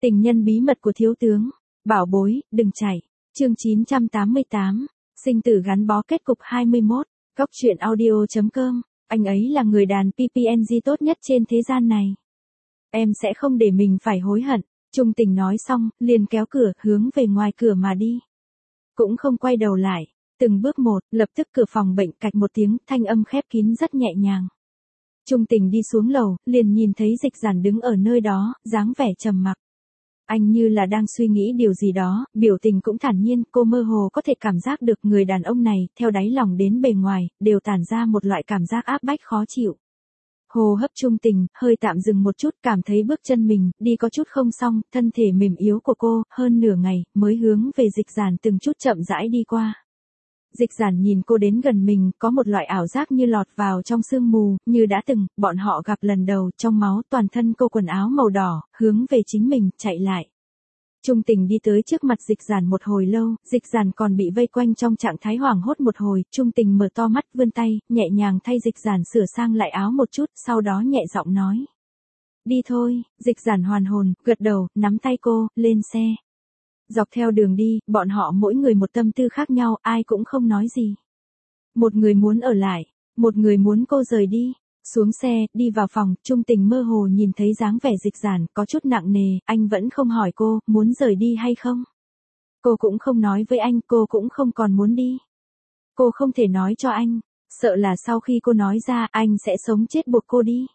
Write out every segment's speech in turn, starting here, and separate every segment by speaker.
Speaker 1: Tình nhân bí mật của thiếu tướng. Bảo bối, đừng chạy. Chương 988. Sinh tử gắn bó kết cục 21. Góc truyện audio.com. Anh ấy là người đàn PPNG tốt nhất trên thế gian này. Em sẽ không để mình phải hối hận. Trung Tình nói xong, liền kéo cửa, hướng về ngoài cửa mà đi. Cũng không quay đầu lại. Từng bước một, lập tức cửa phòng bệnh cạch một tiếng, thanh âm khép kín rất nhẹ nhàng. Trung Tình đi xuống lầu, liền nhìn thấy Dịch Giản đứng ở nơi đó, dáng vẻ trầm mặc. Anh như là đang suy nghĩ điều gì đó, biểu tình cũng thản nhiên, cô mơ hồ có thể cảm giác được người đàn ông này, theo đáy lòng đến bề ngoài, đều tản ra một loại cảm giác áp bách khó chịu. Hô hấp Trung Tình, hơi tạm dừng một chút, cảm thấy bước chân mình, đi có chút không xong, thân thể mềm yếu của cô, hơn nửa ngày, mới hướng về Dịch Giản từng chút chậm rãi đi qua. Dịch Giản nhìn cô đến gần mình, có một loại ảo giác như lọt vào trong sương mù, như đã từng, bọn họ gặp lần đầu, trong máu toàn thân cô quần áo màu đỏ, hướng về chính mình, chạy lại. Trung Tình đi tới trước mặt Dịch Giản một hồi lâu, Dịch Giản còn bị vây quanh trong trạng thái hoảng hốt một hồi, Trung Tình mở to mắt, vươn tay, nhẹ nhàng thay Dịch Giản sửa sang lại áo một chút, sau đó nhẹ giọng nói. Đi thôi. Dịch Giản hoàn hồn, gật đầu, nắm tay cô, lên xe. Dọc theo đường đi, bọn họ mỗi người một tâm tư khác nhau, ai cũng không nói gì. Một người muốn ở lại, một người muốn cô rời đi. Xuống xe, đi vào phòng, Trung Tình mơ hồ nhìn thấy dáng vẻ Dịch Giản, có chút nặng nề, anh vẫn không hỏi cô, muốn rời đi hay không. Cô cũng không nói với anh, cô cũng không còn muốn đi. Cô không thể nói cho anh, sợ là sau khi cô nói ra, anh sẽ sống chết buộc cô đi.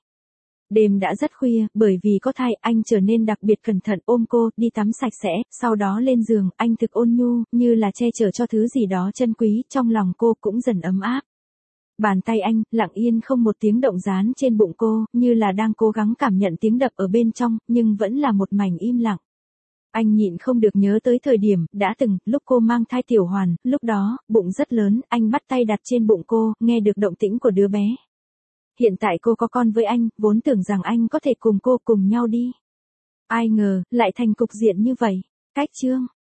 Speaker 1: Đêm đã rất khuya, bởi vì có thai, anh trở nên đặc biệt cẩn thận, ôm cô, đi tắm sạch sẽ, sau đó lên giường, anh thực ôn nhu, như là che chở cho thứ gì đó chân quý, trong lòng cô cũng dần ấm áp. Bàn tay anh, lặng yên không một tiếng động dán trên bụng cô, như là đang cố gắng cảm nhận tiếng đập ở bên trong, nhưng vẫn là một mảnh im lặng. Anh nhịn không được nhớ tới thời điểm, đã từng, lúc cô mang thai Tiểu Hoàn, lúc đó, bụng rất lớn, anh bắt tay đặt trên bụng cô, nghe được động tĩnh của đứa bé. Hiện tại cô có con với anh, vốn tưởng rằng anh có thể cùng cô cùng nhau đi. Ai ngờ, lại thành cục diện như vậy. Cách chương.